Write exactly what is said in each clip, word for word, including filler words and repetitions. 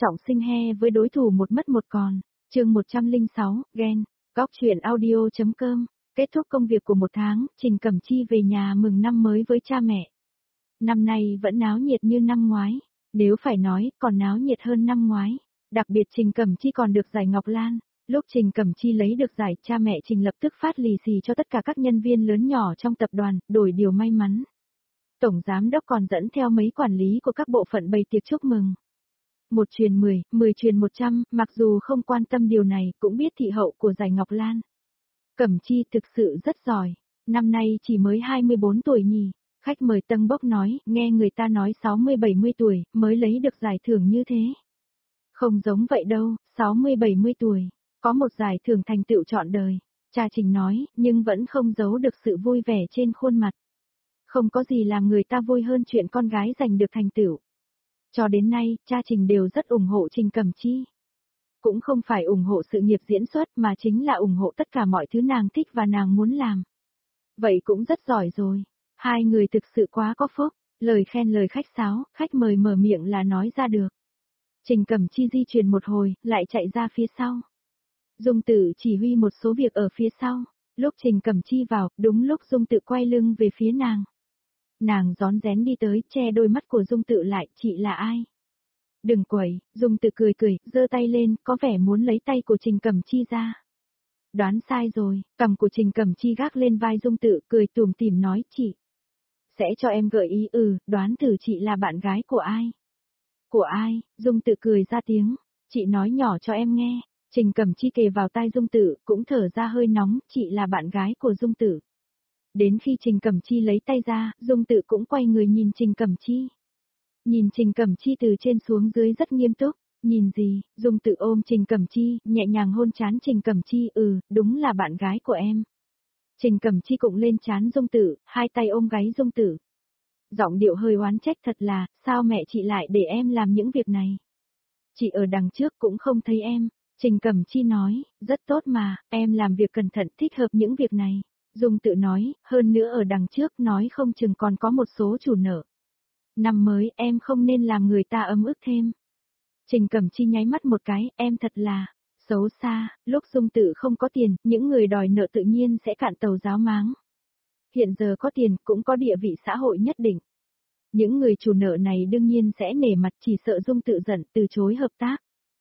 Trọng sinh he với đối thủ một mất một còn. Chương một trăm lẻ sáu, ghen. Góc truyện audio chấm com. Kết thúc công việc của một tháng, Trình Cẩm Chi về nhà mừng năm mới với cha mẹ. Năm nay vẫn náo nhiệt như năm ngoái. Nếu phải nói, còn náo nhiệt hơn năm ngoái. Đặc biệt Trình Cẩm Chi còn được giải Ngọc Lan. Lúc Trình Cẩm Chi lấy được giải, cha mẹ Trình lập tức phát lì xì cho tất cả các nhân viên lớn nhỏ trong tập đoàn, đổi điều may mắn. Tổng giám đốc còn dẫn theo mấy quản lý của các bộ phận bày tiệc chúc mừng. Một truyền mười, mười truyền một trăm, mặc dù không quan tâm điều này, cũng biết thị hậu của giải Ngọc Lan. Cẩm Chi thực sự rất giỏi, năm nay chỉ mới hai mươi bốn tuổi nhỉ. Khách mời Tân Bốc nói, nghe người ta nói sáu mươi bảy mươi tuổi, mới lấy được giải thưởng như thế. Không giống vậy đâu, sáu mươi bảy mươi tuổi, có một giải thưởng thành tựu trọn đời. Cha Trình nói, nhưng vẫn không giấu được sự vui vẻ trên khuôn mặt. Không có gì làm người ta vui hơn chuyện con gái giành được thành tựu. Cho đến nay, cha Trình đều rất ủng hộ Trình Cẩm Chi. Cũng không phải ủng hộ sự nghiệp diễn xuất mà chính là ủng hộ tất cả mọi thứ nàng thích và nàng muốn làm. Vậy cũng rất giỏi rồi. Hai người thực sự quá có phúc, lời khen lời khách sáo, khách mời mở miệng là nói ra được. Trình Cẩm Chi di chuyển một hồi, lại chạy ra phía sau. Dung Tử chỉ huy một số việc ở phía sau. Lúc Trình Cẩm Chi vào, đúng lúc Dung Tự quay lưng về phía nàng. Nàng rón rén đi tới, che đôi mắt của Dung Tự lại, chị là ai? Đừng quẩy, Dung Tự cười cười, giơ tay lên, có vẻ muốn lấy tay của Trình Cẩm Chi ra. Đoán sai rồi, cằm của Trình Cẩm Chi gác lên vai Dung Tự, cười tủm tỉm nói, chị. Sẽ cho em gợi ý, ừ, đoán thử chị là bạn gái của ai? Của ai? Dung Tự cười ra tiếng, chị nói nhỏ cho em nghe. Trình Cẩm Chi kề vào tai Dung Tự, cũng thở ra hơi nóng, chị là bạn gái của Dung Tự. Đến khi Trình Cẩm Chi lấy tay ra, Dung Tự cũng quay người nhìn Trình Cẩm Chi. Nhìn Trình Cẩm Chi từ trên xuống dưới rất nghiêm túc, nhìn gì, Dung Tự ôm Trình Cẩm Chi, nhẹ nhàng hôn trán Trình Cẩm Chi, ừ, đúng là bạn gái của em. Trình Cẩm Chi cũng lên trán Dung Tự, hai tay ôm gáy Dung Tự. Giọng điệu hơi oán trách thật là, sao mẹ chị lại để em làm những việc này? Chị ở đằng trước cũng không thấy em. Trình Cẩm Chi nói, rất tốt mà, em làm việc cẩn thận thích hợp những việc này. Dung Tự nói, hơn nữa ở đằng trước nói không chừng còn có một số chủ nợ. Năm mới em không nên làm người ta ấm ức thêm. Trình Cẩm Chi nháy mắt một cái, em thật là xấu xa, lúc Dung Tự không có tiền, những người đòi nợ tự nhiên sẽ cạn tàu giáo máng. Hiện giờ có tiền, cũng có địa vị xã hội nhất định. Những người chủ nợ này đương nhiên sẽ nể mặt, chỉ sợ Dung Tự giận, từ chối hợp tác.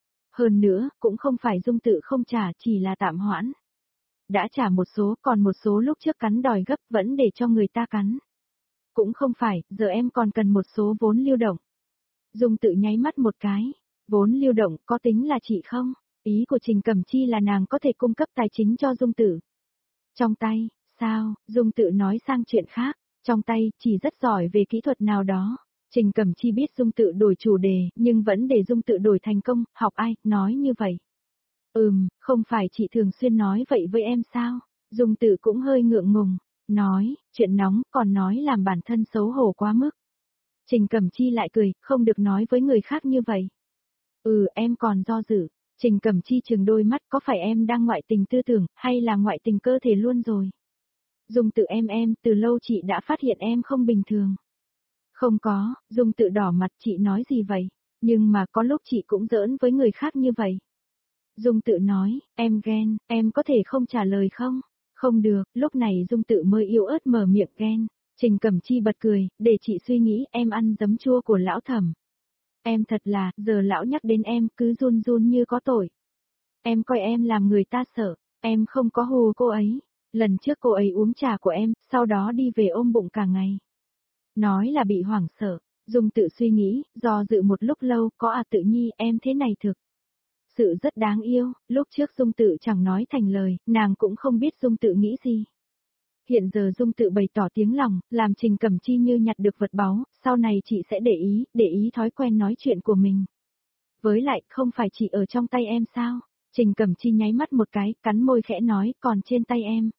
Hơn nữa, cũng không phải Dung Tự không trả, chỉ là tạm hoãn. Đã trả một số, còn một số lúc trước cắn đòi gấp vẫn để cho người ta cắn. Cũng không phải, giờ em còn cần một số vốn lưu động. Dung Tự nháy mắt một cái, vốn lưu động có tính là chị không? Ý của Trình Cẩm Chi là nàng có thể cung cấp tài chính cho Dung Tự. Trong tay, sao? Dung Tự nói sang chuyện khác, trong tay, chỉ rất giỏi về kỹ thuật nào đó. Trình Cẩm Chi biết Dung Tự đổi chủ đề, nhưng vẫn để Dung Tự đổi thành công, học ai, nói như vậy. Ừm, không phải chị thường xuyên nói vậy với em sao? Dung Tự cũng hơi ngượng ngùng, nói, chuyện nóng, còn nói làm bản thân xấu hổ quá mức. Trình Cẩm Chi lại cười, không được nói với người khác như vậy. Ừ, em còn do dự. Trình Cẩm Chi trừng đôi mắt, có phải em đang ngoại tình tư tưởng, hay là ngoại tình cơ thể luôn rồi? Dung Tự em em, từ lâu chị đã phát hiện em không bình thường. Không có, Dung Tự đỏ mặt, chị nói gì vậy? Nhưng mà có lúc chị cũng giỡn với người khác như vậy. Dung Tự nói, em ghen, em có thể không trả lời không? Không được, lúc này Dung Tự mới yếu ớt mở miệng ghen. Trình Cẩm Chi bật cười, để chị suy nghĩ, em ăn giấm chua của lão Thẩm. Em thật là, giờ lão nhắc đến em cứ run run như có tội. Em coi em làm người ta sợ, em không có hù cô ấy. Lần trước cô ấy uống trà của em, sau đó đi về ôm bụng cả ngày. Nói là bị hoảng sợ, Dung Tự suy nghĩ, do dự một lúc lâu, có à Tự Nhi, em thế này thực. Sự rất đáng yêu, lúc trước Dung Tự chẳng nói thành lời, nàng cũng không biết Dung Tự nghĩ gì. Hiện giờ Dung Tự bày tỏ tiếng lòng, làm Trình Cẩm Chi như nhặt được vật báu, sau này chị sẽ để ý, để ý thói quen nói chuyện của mình. Với lại, không phải chị ở trong tay em sao? Trình Cẩm Chi nháy mắt một cái, cắn môi khẽ nói, còn trên tay em.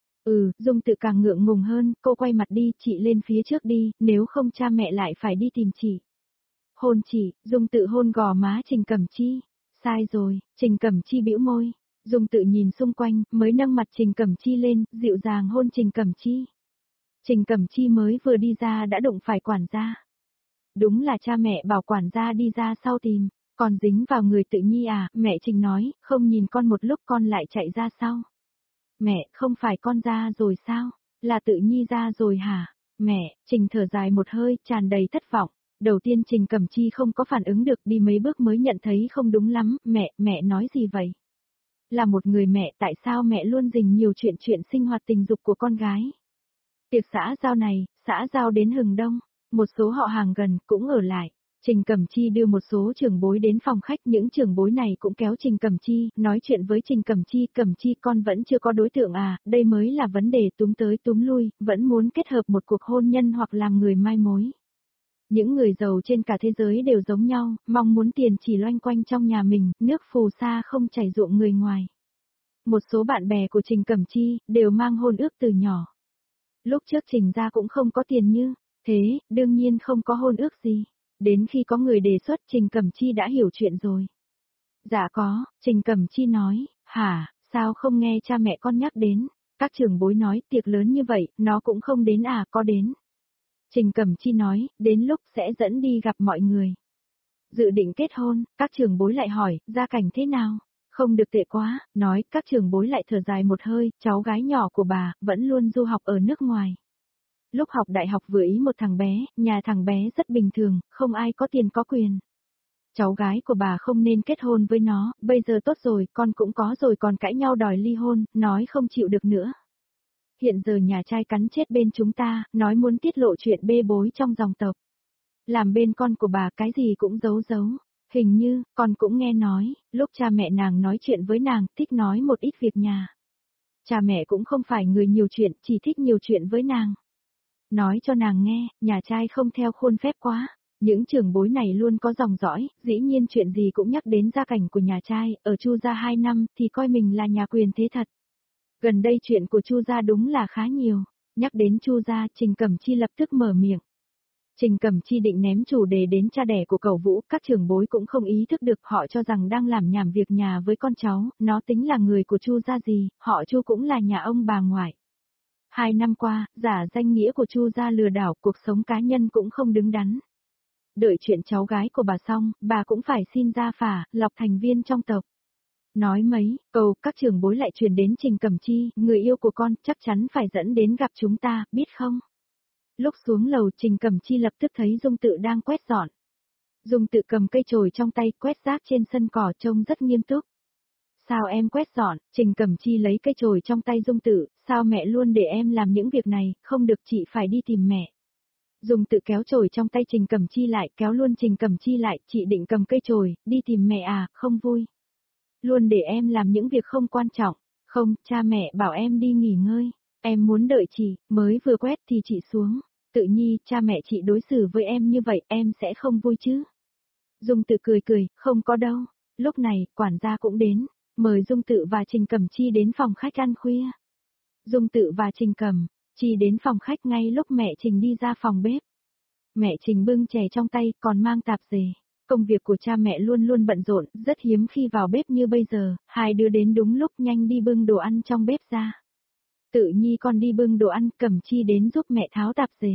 Ừ, Dung Tự càng ngượng ngùng hơn, cô quay mặt đi, chị lên phía trước đi, nếu không cha mẹ lại phải đi tìm chị. Hôn chị, Dung Tự hôn gò má Trình Cẩm Chi. Sai rồi, Trình Cẩm Chi bĩu môi. Dung Tự nhìn xung quanh, mới nâng mặt Trình Cẩm Chi lên, dịu dàng hôn Trình Cẩm Chi. Trình Cẩm Chi mới vừa đi ra đã đụng phải quản gia. Đúng là cha mẹ bảo quản gia đi ra sau tìm. Còn dính vào người Tự Nhi à, mẹ Trình nói, không nhìn con một lúc con lại chạy ra sau. Mẹ, không phải con ra rồi sao? Là Tự Nhi ra rồi hả? Mẹ, Trình thở dài một hơi, tràn đầy thất vọng. Đầu tiên Trình Cẩm Chi không có phản ứng được, đi mấy bước mới nhận thấy không đúng lắm. Mẹ, mẹ nói gì vậy? Là một người mẹ, tại sao mẹ luôn dình nhiều chuyện chuyện sinh hoạt tình dục của con gái? Tiệc xã giao này, xã giao đến hừng đông, một số họ hàng gần cũng ở lại. Trình Cẩm Chi đưa một số trưởng bối đến phòng khách, những trưởng bối này cũng kéo Trình Cẩm Chi, nói chuyện với Trình Cẩm Chi, Cẩm Chi con vẫn chưa có đối tượng à, đây mới là vấn đề, túm tới túm lui, vẫn muốn kết hợp một cuộc hôn nhân hoặc làm người mai mối. Những người giàu trên cả thế giới đều giống nhau, mong muốn tiền chỉ loanh quanh trong nhà mình, nước phù sa không chảy ruộng người ngoài. Một số bạn bè của Trình Cẩm Chi đều mang hôn ước từ nhỏ. Lúc trước Trình gia cũng không có tiền như thế, đương nhiên không có hôn ước gì. Đến khi có người đề xuất Trình Cẩm Chi đã hiểu chuyện rồi. Dạ có, Trình Cẩm Chi nói, hả, sao không nghe cha mẹ con nhắc đến, các trưởng bối nói tiệc lớn như vậy, nó cũng không đến à, có đến. Trình Cẩm Chi nói, đến lúc sẽ dẫn đi gặp mọi người. Dự định kết hôn, các trưởng bối lại hỏi, gia cảnh thế nào? Không được tệ quá, nói, các trưởng bối lại thở dài một hơi, cháu gái nhỏ của bà, vẫn luôn du học ở nước ngoài. Lúc học đại học vừa ý một thằng bé, nhà thằng bé rất bình thường, không ai có tiền có quyền. Cháu gái của bà không nên kết hôn với nó, bây giờ tốt rồi, con cũng có rồi còn cãi nhau đòi ly hôn, nói không chịu được nữa. Hiện giờ nhà trai cắn chết bên chúng ta, nói muốn tiết lộ chuyện bê bối trong dòng tộc. Làm bên con của bà cái gì cũng giấu giấu. Hình như, con cũng nghe nói, lúc cha mẹ nàng nói chuyện với nàng, thích nói một ít việc nhà. Cha mẹ cũng không phải người nhiều chuyện, chỉ thích nhiều chuyện với nàng. Nói cho nàng nghe, nhà trai không theo khuôn phép quá. Những trưởng bối này luôn có dòng dõi, dĩ nhiên chuyện gì cũng nhắc đến gia cảnh của nhà trai, ở Chu gia hai năm thì coi mình là nhà quyền thế thật. Gần đây chuyện của Chu gia đúng là khá nhiều, nhắc đến Chu gia, Trình Cẩm Chi lập tức mở miệng. Trình Cẩm Chi định ném chủ đề đến cha đẻ của cậu Vũ, các trưởng bối cũng không ý thức được, họ cho rằng đang làm nhảm việc nhà với con cháu, nó tính là người của Chu gia gì, họ Chu cũng là nhà ông bà ngoại. Hai năm qua, giả danh nghĩa của Chu gia lừa đảo, cuộc sống cá nhân cũng không đứng đắn. Đợi chuyện cháu gái của bà xong, bà cũng phải xin gia phả, lọc thành viên trong tộc. Nói mấy, câu, các trưởng bối lại truyền đến Trình Cẩm Chi, người yêu của con, chắc chắn phải dẫn đến gặp chúng ta, biết không? Lúc xuống lầu Trình Cẩm Chi lập tức thấy Dung Tự đang quét dọn. Dung Tự cầm cây chổi trong tay quét rác trên sân cỏ trông rất nghiêm túc. Sao em quét dọn? Trình Cẩm Chi lấy cây chổi trong tay Dung Tự, sao mẹ luôn để em làm những việc này, không được chị phải đi tìm mẹ. Dung Tự kéo chổi trong tay Trình Cẩm Chi lại, kéo luôn Trình Cẩm Chi lại, chị định cầm cây chổi, đi tìm mẹ à, không vui. Luôn để em làm những việc không quan trọng, không, cha mẹ bảo em đi nghỉ ngơi, em muốn đợi chị, mới vừa quét thì chị xuống. Tự Nhi, cha mẹ chị đối xử với em như vậy, em sẽ không vui chứ? Dung Tự cười cười, không có đâu. Lúc này, quản gia cũng đến, mời Dung Tự và Trình Cẩm Chi đến phòng khách ăn khuya. Dung Tự và Trình Cẩm Chi đến phòng khách ngay lúc mẹ Trình đi ra phòng bếp. Mẹ Trình bưng chè trong tay, còn mang tạp dề. Công việc của cha mẹ luôn luôn bận rộn, rất hiếm khi vào bếp như bây giờ, hai đứa đến đúng lúc, nhanh đi bưng đồ ăn trong bếp ra. Tự Nhi con đi bưng đồ ăn, Cẩm Chi đến giúp mẹ tháo tạp dề.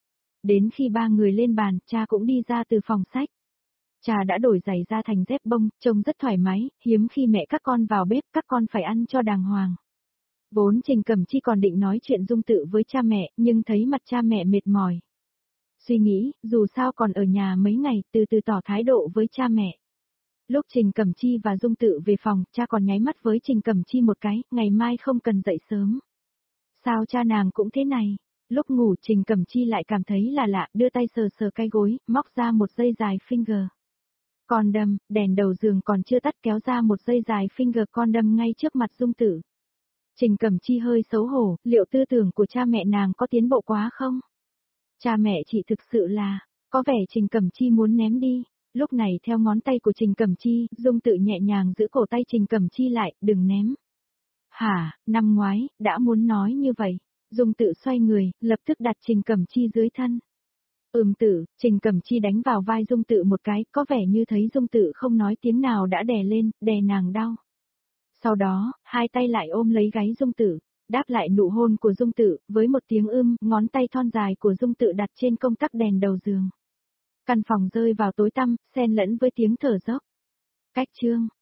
Đến khi ba người lên bàn, cha cũng đi ra từ phòng sách. Cha đã đổi giày ra thành dép bông, trông rất thoải mái, hiếm khi mẹ các con vào bếp, các con phải ăn cho đàng hoàng. Vốn Trình Cẩm Chi còn định nói chuyện Dung Tự với cha mẹ, nhưng thấy mặt cha mẹ mệt mỏi. Suy nghĩ, dù sao còn ở nhà mấy ngày, từ từ tỏ thái độ với cha mẹ. Lúc Trình Cẩm Chi và Dung Tự về phòng, cha còn nháy mắt với Trình Cẩm Chi một cái, ngày mai không cần dậy sớm. Sao cha nàng cũng thế này? Lúc ngủ Trình Cẩm Chi lại cảm thấy là lạ, đưa tay sờ sờ cái gối, móc ra một dây dài finger. Condom, đèn đầu giường còn chưa tắt, kéo ra một dây dài finger condom ngay trước mặt Dung Tự. Trình Cẩm Chi hơi xấu hổ, liệu tư tưởng của cha mẹ nàng có tiến bộ quá không? Cha mẹ chị thực sự là, có vẻ Trình Cẩm Chi muốn ném đi. Lúc này theo ngón tay của Trình Cẩm Chi, Dung Tự nhẹ nhàng giữ cổ tay Trình Cẩm Chi lại, đừng ném. Hả, năm ngoái, đã muốn nói như vậy. Dung Tự xoay người, lập tức đặt Trình Cẩm Chi dưới thân. Ừm Tự, Trình Cẩm Chi đánh vào vai Dung Tự một cái, có vẻ như thấy Dung Tự không nói tiếng nào đã đè lên, đè nàng đau. Sau đó, hai tay lại ôm lấy gáy Dung Tự, đáp lại nụ hôn của Dung Tự, với một tiếng ưm, ngón tay thon dài của Dung Tự đặt trên công tắc đèn đầu giường. Căn phòng rơi vào tối tăm, xen lẫn với tiếng thở dốc. Cách chương